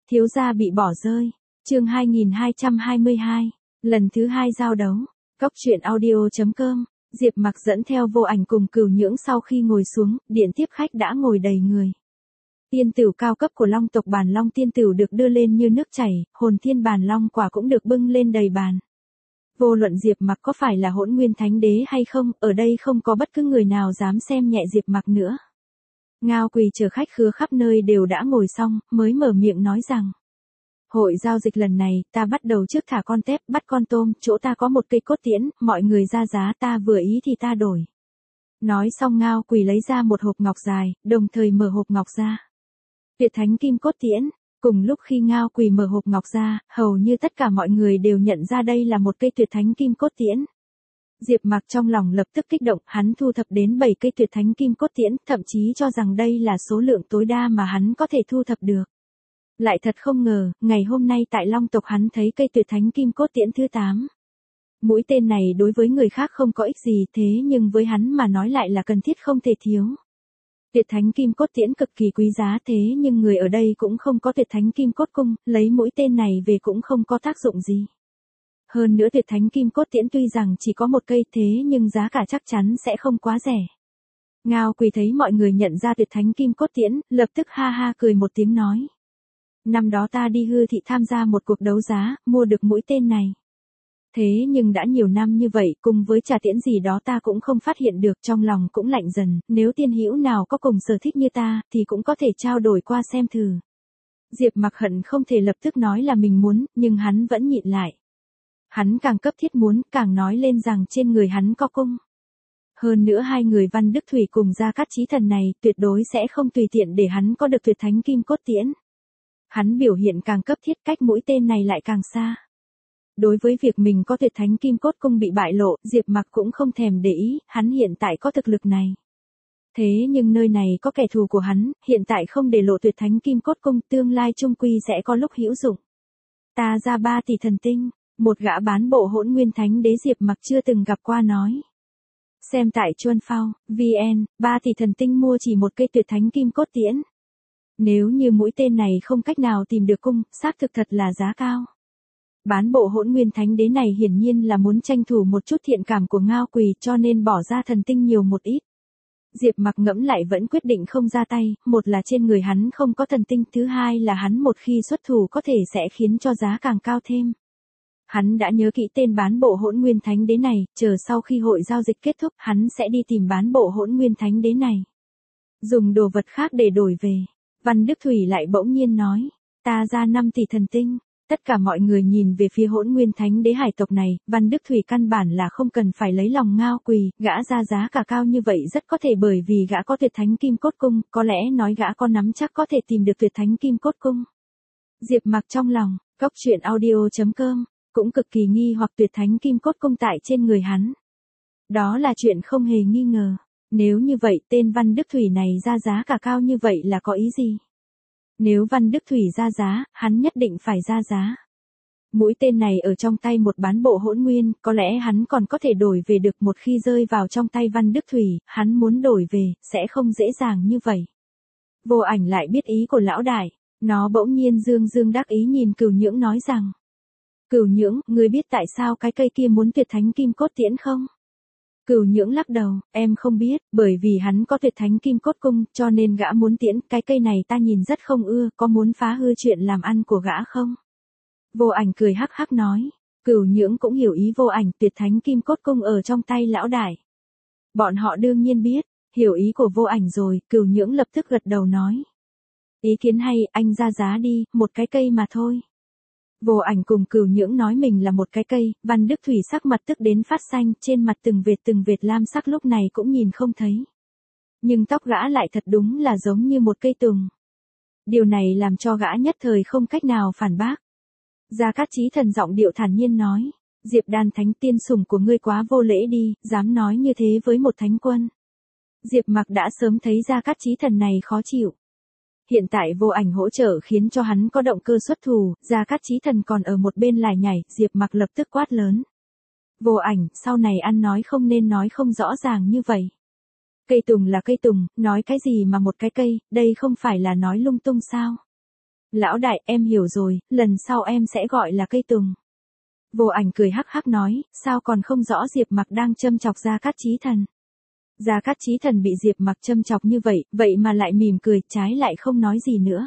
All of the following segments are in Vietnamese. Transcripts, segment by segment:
Thiếu gia bị bỏ rơi. Chương 2222. Lần thứ 2 giao đấu. Cốc truyện audio.com. Diệp Mặc dẫn theo Vô Ảnh cùng Cửu Nhưỡng sau khi ngồi xuống, điện tiếp khách đã ngồi đầy người. Tiên tửu cao cấp của Long tộc Bàn Long tiên tửu được đưa lên như nước chảy, Hồn Thiên Bàn Long quả cũng được bưng lên đầy bàn. Vô luận Diệp Mặc có phải là Hỗn Nguyên Thánh Đế hay không, ở đây không có bất cứ người nào dám xem nhẹ Diệp Mặc nữa. Ngao Quỳ chờ khách khứa khắp nơi đều đã ngồi xong, mới mở miệng nói rằng: hội giao dịch lần này, ta bắt đầu trước thả con tép, bắt con tôm, chỗ ta có một cây cốt tiễn, mọi người ra giá ta vừa ý thì ta đổi. Nói xong Ngao Quỳ lấy ra một hộp ngọc dài, đồng thời mở hộp ngọc ra. Tuyệt Thánh Kim Cốt Tiễn. Cùng lúc khi Ngao Quỳ mở hộp ngọc ra, hầu như tất cả mọi người đều nhận ra đây là một cây Tuyệt Thánh Kim Cốt Tiễn. Diệp Mặc trong lòng lập tức kích động, hắn thu thập đến 7 cây Tuyệt Thánh Kim Cốt Tiễn, thậm chí cho rằng đây là số lượng tối đa mà hắn có thể thu thập được. Lại thật không ngờ, ngày hôm nay tại Long tộc hắn thấy cây Tuyệt Thánh Kim Cốt Tiễn thứ 8. Mũi tên này đối với người khác không có ích gì, thế nhưng với hắn mà nói lại là cần thiết không thể thiếu. Tuyệt Thánh Kim Cốt Tiễn cực kỳ quý giá, thế nhưng người ở đây cũng không có Tuyệt Thánh Kim Cốt cung, lấy mũi tên này về cũng không có tác dụng gì. Hơn nữa Tuyệt Thánh Kim Cốt Tiễn tuy rằng chỉ có một cây, thế nhưng giá cả chắc chắn sẽ không quá rẻ. Ngao Quỳ thấy mọi người nhận ra Tuyệt Thánh Kim Cốt Tiễn, lập tức ha ha cười một tiếng nói: năm đó ta đi Hư thị tham gia một cuộc đấu giá, mua được mũi tên này. Thế nhưng đã nhiều năm như vậy, cùng với trà tiễn gì đó ta cũng không phát hiện được, trong lòng cũng lạnh dần, nếu tiên hữu nào có cùng sở thích như ta, thì cũng có thể trao đổi qua xem thử. Diệp Mặc hận không thể lập tức nói là mình muốn, nhưng hắn vẫn nhịn lại. Hắn càng cấp thiết muốn, càng nói lên rằng trên người hắn có cung. Hơn nữa hai người Văn Đức Thủy cùng Gia Cát Chí Thần này, tuyệt đối sẽ không tùy tiện để hắn có được Tuyệt Thánh Kim Cốt Tiễn. Hắn biểu hiện càng cấp thiết, cách mũi tên này lại càng xa. Đối với việc mình có Tuyệt Thánh Kim Cốt cung bị bại lộ, Diệp Mặc cũng không thèm để ý, hắn hiện tại có thực lực này. Thế nhưng nơi này có kẻ thù của hắn, hiện tại không để lộ Tuyệt Thánh Kim Cốt cung, tương lai chung quy sẽ có lúc hữu dụng. Ta ra 3 tỷ thần tinh, một gã bán bộ Hỗn Nguyên Thánh Đế Diệp Mặc chưa từng gặp qua nói. Xem tại Chuân Phao, VN, 3 tỷ thần tinh mua chỉ một cây Tuyệt Thánh Kim Cốt Tiễn. Nếu như mũi tên này không cách nào tìm được cung, xác thực thật là giá cao. Bán bộ Hỗn Nguyên Thánh Đế này hiển nhiên là muốn tranh thủ một chút thiện cảm của Ngao Quỳ, cho nên bỏ ra thần tinh nhiều một ít. Diệp Mặc ngẫm lại vẫn quyết định không ra tay, một là trên người hắn không có thần tinh, thứ hai là hắn một khi xuất thủ có thể sẽ khiến cho giá càng cao thêm. Hắn đã nhớ kỹ tên bán bộ Hỗn Nguyên Thánh Đế này, chờ sau khi hội giao dịch kết thúc, hắn sẽ đi tìm bán bộ Hỗn Nguyên Thánh Đế này. Dùng đồ vật khác để đổi về. Văn Đức Thủy lại bỗng nhiên nói: ta ra 5 tỷ thần tinh. Tất cả mọi người nhìn về phía Hỗn Nguyên Thánh Đế hải tộc này, Văn Đức Thủy căn bản là không cần phải lấy lòng Ngao Quỳ, gã ra giá cả cao như vậy rất có thể bởi vì gã có Tuyệt Thánh Kim Cốt cung, có lẽ nói gã có nắm chắc có thể tìm được Tuyệt Thánh Kim Cốt cung. Diệp Mặc trong lòng, Cốc truyện audio.com, cũng cực kỳ nghi hoặc Tuyệt Thánh Kim Cốt cung tại trên người hắn. Đó là chuyện không hề nghi ngờ. Nếu như vậy tên Văn Đức Thủy này ra giá cả cao như vậy là có ý gì? Nếu Văn Đức Thủy ra giá, hắn nhất định phải ra giá. Mũi tên này ở trong tay một bán bộ Hỗn Nguyên, có lẽ hắn còn có thể đổi về được, một khi rơi vào trong tay Văn Đức Thủy, hắn muốn đổi về, sẽ không dễ dàng như vậy. Vô Ảnh lại biết ý của lão đại, nó bỗng nhiên dương dương đắc ý nhìn Cửu Nhưỡng nói rằng: Cửu Nhưỡng, ngươi biết tại sao cái cây kia muốn Tuyệt Thánh Kim Cốt Tiễn không? Cửu Nhưỡng lắc đầu, em không biết, bởi vì hắn có Tuyệt Thánh Kim Cốt cung, cho nên gã muốn tiễn, cái cây này ta nhìn rất không ưa, có muốn phá hư chuyện làm ăn của gã không? Vô Ảnh cười hắc hắc nói. Cửu Nhưỡng cũng hiểu ý Vô Ảnh, Tuyệt Thánh Kim Cốt cung ở trong tay lão đại. Bọn họ đương nhiên biết, hiểu ý của Vô Ảnh rồi, Cửu Nhưỡng lập tức gật đầu nói: ý kiến hay, anh ra giá đi, một cái cây mà thôi. Vô Ảnh cùng Cửu Nhưỡng nói mình là một cái cây, Văn Đức Thủy sắc mặt tức đến phát xanh, trên mặt từng vệt lam sắc lúc này cũng nhìn không thấy. Nhưng tóc gã lại thật đúng là giống như một cây tùng. Điều này làm cho gã nhất thời không cách nào phản bác. Gia Cát Chí Thần giọng điệu thản nhiên nói: Diệp Đan Thánh tiên sủng của ngươi quá vô lễ đi, dám nói như thế với một thánh quân. Diệp Mặc đã sớm thấy Gia Cát Chí Thần này khó chịu. Hiện tại Vô Ảnh hỗ trợ khiến cho hắn có động cơ xuất thủ, Gia Cát Chí Thần còn ở một bên lải nhải, Diệp Mặc lập tức quát lớn: Vô Ảnh, sau này ăn nói không nên nói không rõ ràng như vậy. Cây tùng là cây tùng, nói cái gì mà một cái cây, đây không phải là nói lung tung sao? Lão đại, em hiểu rồi, lần sau em sẽ gọi là cây tùng. Vô Ảnh cười hắc hắc nói, sao còn không rõ Diệp Mặc đang châm chọc Gia Cát Chí Thần. Gia Cát Chí Thần bị Diệp Mặc châm chọc như vậy, vậy mà lại mỉm cười, trái lại không nói gì nữa.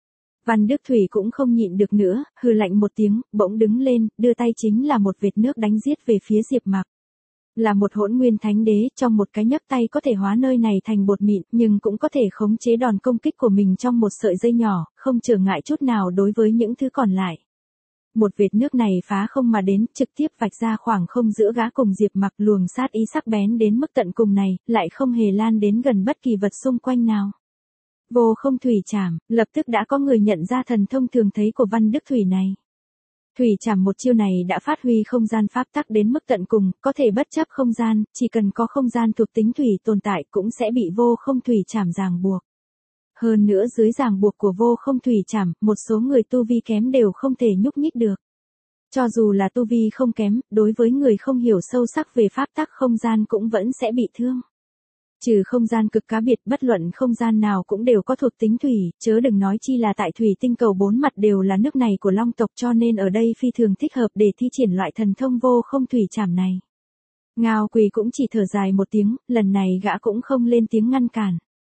Văn Đức Thủy cũng không nhịn được nữa, hừ lạnh một tiếng, bỗng đứng lên, đưa tay chính là một vệt nước đánh giết về phía Diệp Mặc. Là một hỗn nguyên thánh đế, trong một cái nhấc tay có thể hóa nơi này thành bột mịn, nhưng cũng có thể khống chế đòn công kích của mình trong một sợi dây nhỏ, không trở ngại chút nào đối với những thứ còn lại. Một vệt nước này phá không mà đến, trực tiếp vạch ra khoảng không giữa gã cùng Diệp Mặc, luồng sát ý sắc bén đến mức tận cùng này, lại không hề lan đến gần bất kỳ vật xung quanh nào. Vô Không Thủy Trảm, lập tức đã có người nhận ra thần thông thường thấy của Văn Đức Thủy này. Thủy Trảm một chiêu này đã phát huy không gian pháp tắc đến mức tận cùng, có thể bất chấp không gian, chỉ cần có không gian thuộc tính thủy tồn tại cũng sẽ bị Vô Không Thủy Trảm ràng buộc. Hơn nữa dưới ràng buộc của Vô Không Thủy Trảm, một số người tu vi kém đều không thể nhúc nhích được. Cho dù là tu vi không kém, đối với người không hiểu sâu sắc về pháp tắc không gian cũng vẫn sẽ bị thương. Trừ không gian cực cá biệt, bất luận không gian nào cũng đều có thuộc tính thủy, chớ đừng nói chi là tại thủy tinh cầu bốn mặt đều là nước này của Long tộc, cho nên ở đây phi thường thích hợp để thi triển loại thần thông Vô Không Thủy Trảm này. Ngao Quỳ cũng chỉ thở dài một tiếng, lần này gã cũng không lên tiếng ngăn cản.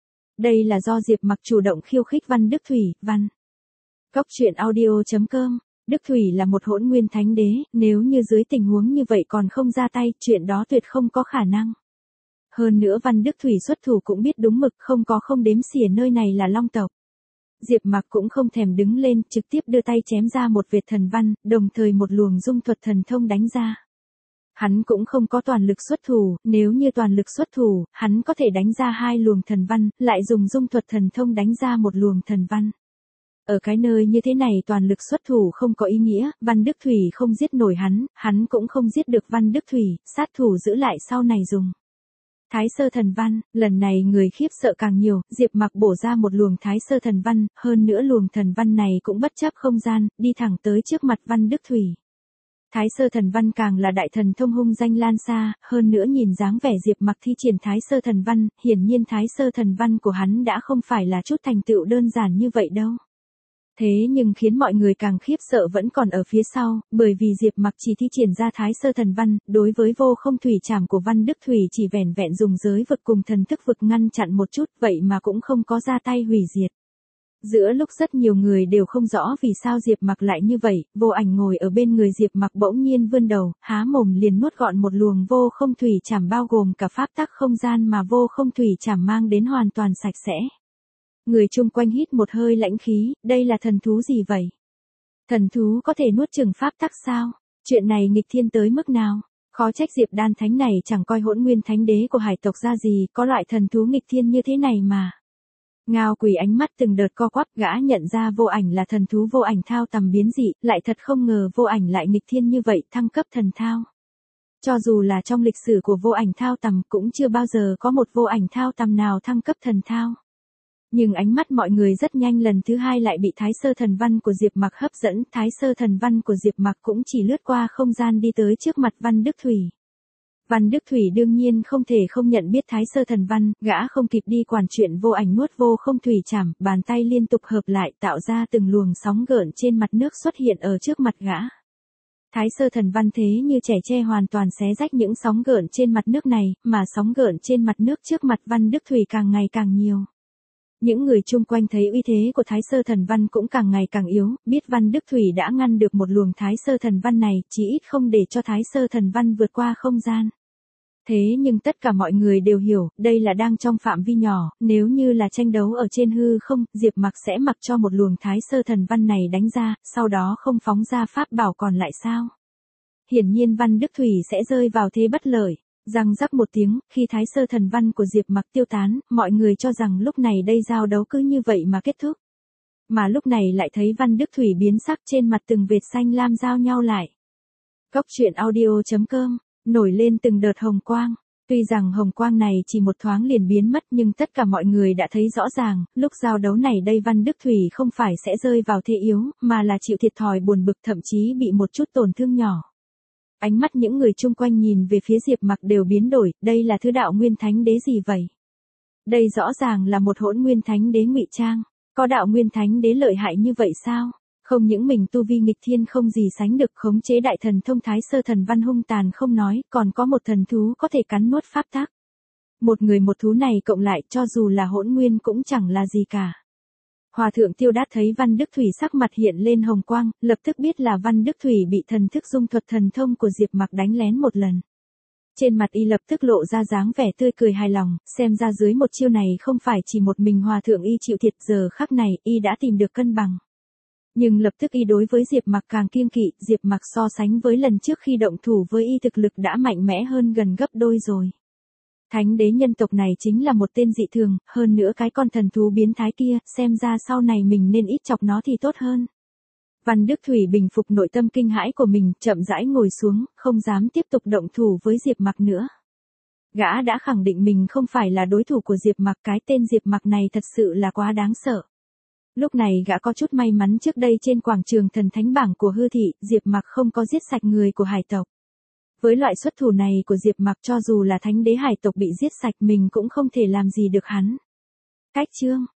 Đây là do Diệp Mặc chủ động khiêu khích Văn Đức Thủy, văn. Cốc truyện audio.com. Đức Thủy là một hỗn nguyên thánh đế, nếu như dưới tình huống như vậy còn không ra tay, chuyện đó tuyệt không có khả năng. Hơn nữa Văn Đức Thủy xuất thủ cũng biết đúng mực, không đếm xỉa nơi này là Long tộc. Diệp Mặc cũng không thèm đứng lên, trực tiếp đưa tay chém ra một vệt thần văn, đồng thời một luồng dung thuật thần thông đánh ra. Hắn cũng không có toàn lực xuất thủ, nếu như toàn lực xuất thủ, hắn có thể đánh ra hai luồng thần văn, lại dùng dung thuật thần thông đánh ra một luồng thần văn. Ở cái nơi như thế này toàn lực xuất thủ không có ý nghĩa, Văn Đức Thủy không giết nổi hắn cũng không giết được Văn Đức Thủy, sát thủ giữ lại sau này dùng. Thái Sơ Thần Văn, lần này người khiếp sợ càng nhiều, Diệp Mặc bổ ra một luồng Thái Sơ Thần Văn, hơn nữa luồng thần văn này cũng bất chấp không gian, đi thẳng tới trước mặt Văn Đức Thủy. Thái Sơ Thần Văn càng là đại thần thông hung danh lan xa, hơn nữa nhìn dáng vẻ Diệp Mặc thi triển Thái Sơ Thần Văn, hiển nhiên Thái Sơ Thần Văn của hắn đã không phải là chút thành tựu đơn giản như vậy đâu. Thế nhưng khiến mọi người càng khiếp sợ vẫn còn ở phía sau, bởi vì Diệp Mặc chỉ thi triển ra Thái Sơ Thần Văn, đối với Vô Không Thủy Trảm của Văn Đức Thủy chỉ vẻn vẹn dùng giới vực cùng thần thức vực ngăn chặn một chút, vậy mà cũng không có ra tay hủy diệt. Giữa lúc rất nhiều người đều không rõ vì sao Diệp Mặc lại như vậy, Vô Ảnh ngồi ở bên người Diệp Mặc bỗng nhiên vươn đầu, há mồm liền nuốt gọn một luồng Vô Không Thủy Trảm bao gồm cả pháp tắc không gian mà Vô Không Thủy Trảm mang đến hoàn toàn sạch sẽ. Người chung quanh hít một hơi lãnh khí, đây là thần thú gì vậy? Thần thú có thể nuốt chửng pháp tắc sao? Chuyện này nghịch thiên tới mức nào? Khó trách Diệp Đan Thánh này chẳng coi hỗn nguyên thánh đế của hải tộc ra gì, có loại thần thú nghịch thiên như thế này mà. Ngao Quỳ ánh mắt từng đợt co quắp, gã nhận ra Vô Ảnh là thần thú Vô Ảnh thao tầm biến dị, lại thật không ngờ Vô Ảnh lại nghịch thiên như vậy, thăng cấp thần thao. Cho dù là trong lịch sử của Vô Ảnh thao tầm cũng chưa bao giờ có một Vô Ảnh thao tầm nào thăng cấp thần thao. Nhưng ánh mắt mọi người rất nhanh lần thứ hai lại bị Thái Sơ Thần Văn của Diệp Mặc hấp dẫn, Thái Sơ Thần Văn của Diệp Mặc cũng chỉ lướt qua không gian đi tới trước mặt Văn Đức Thủy. Văn Đức Thủy đương nhiên không thể không nhận biết Thái Sơ Thần Văn, gã không kịp đi quản chuyện Vô Ảnh nuốt Vô Không Thủy Trảm, bàn tay liên tục hợp lại tạo ra từng luồng sóng gợn trên mặt nước xuất hiện ở trước mặt gã. Thái Sơ Thần Văn thế như trẻ tre hoàn toàn xé rách những sóng gợn trên mặt nước này, mà sóng gợn trên mặt nước trước mặt Văn Đức Thủy càng ngày càng nhiều. Những người chung quanh thấy uy thế của Thái Sơ Thần Văn cũng càng ngày càng yếu, biết Văn Đức Thủy đã ngăn được một luồng Thái Sơ Thần Văn này, chỉ ít không để cho Thái Sơ Thần Văn vượt qua không gian. Thế nhưng tất cả mọi người đều hiểu, đây là đang trong phạm vi nhỏ, nếu như là tranh đấu ở trên hư không, Diệp Mặc sẽ mặc cho một luồng Thái Sơ Thần Văn này đánh ra, sau đó không phóng ra pháp bảo còn lại sao? Hiển nhiên Văn Đức Thủy sẽ rơi vào thế bất lợi. Răng rắc một tiếng, khi Thái Sơ Thần Văn của Diệp Mặc tiêu tán, mọi người cho rằng lúc này đây giao đấu cứ như vậy mà kết thúc. Mà lúc này lại thấy Văn Đức Thủy biến sắc, trên mặt từng vệt xanh lam giao nhau lại. Cốc truyện audio.com, nổi lên từng đợt hồng quang. Tuy rằng hồng quang này chỉ một thoáng liền biến mất nhưng tất cả mọi người đã thấy rõ ràng, lúc giao đấu này đây Văn Đức Thủy không phải sẽ rơi vào thế yếu, mà là chịu thiệt thòi buồn bực, thậm chí bị một chút tổn thương nhỏ. Ánh mắt những người chung quanh nhìn về phía Diệp Mặc đều biến đổi, đây là thứ đạo nguyên thánh đế gì vậy? Đây rõ ràng là một hỗn nguyên thánh đế ngụy trang. Có đạo nguyên thánh đế lợi hại như vậy sao? Không những mình tu vi nghịch thiên không gì sánh được khống chế đại thần thông thái sơ thần văn hung tàn không nói, còn có một thần thú có thể cắn nuốt pháp tắc. Một người một thú này cộng lại cho dù là hỗn nguyên cũng chẳng là gì cả. Hòa thượng Tiêu Đát thấy Văn Đức Thủy sắc mặt hiện lên hồng quang, lập tức biết là Văn Đức Thủy bị thần thức dung thuật thần thông của Diệp Mặc đánh lén một lần. Trên mặt y lập tức lộ ra dáng vẻ tươi cười hài lòng, xem ra dưới một chiêu này không phải chỉ một mình Hòa thượng y chịu thiệt, giờ khắc này y đã tìm được cân bằng. Nhưng lập tức y đối với Diệp Mặc càng kiêng kỵ, Diệp Mặc so sánh với lần trước khi động thủ với y thực lực đã mạnh mẽ hơn gần gấp đôi rồi. Thánh đế nhân tộc này chính là một tên dị thường, hơn nữa cái con thần thú biến thái kia, xem ra sau này mình nên ít chọc nó thì tốt hơn. Văn Đức Thủy bình phục nội tâm kinh hãi của mình, chậm rãi ngồi xuống, không dám tiếp tục động thủ với Diệp Mặc nữa. Gã đã khẳng định mình không phải là đối thủ của Diệp Mặc, cái tên Diệp Mặc này thật sự là quá đáng sợ. Lúc này gã có chút may mắn trước đây trên quảng trường thần thánh bảng của hư thị, Diệp Mặc không có giết sạch người của hải tộc. Với loại xuất thủ này của Diệp Mặc cho dù là thánh đế hải tộc bị giết sạch mình cũng không thể làm gì được hắn. Cách chương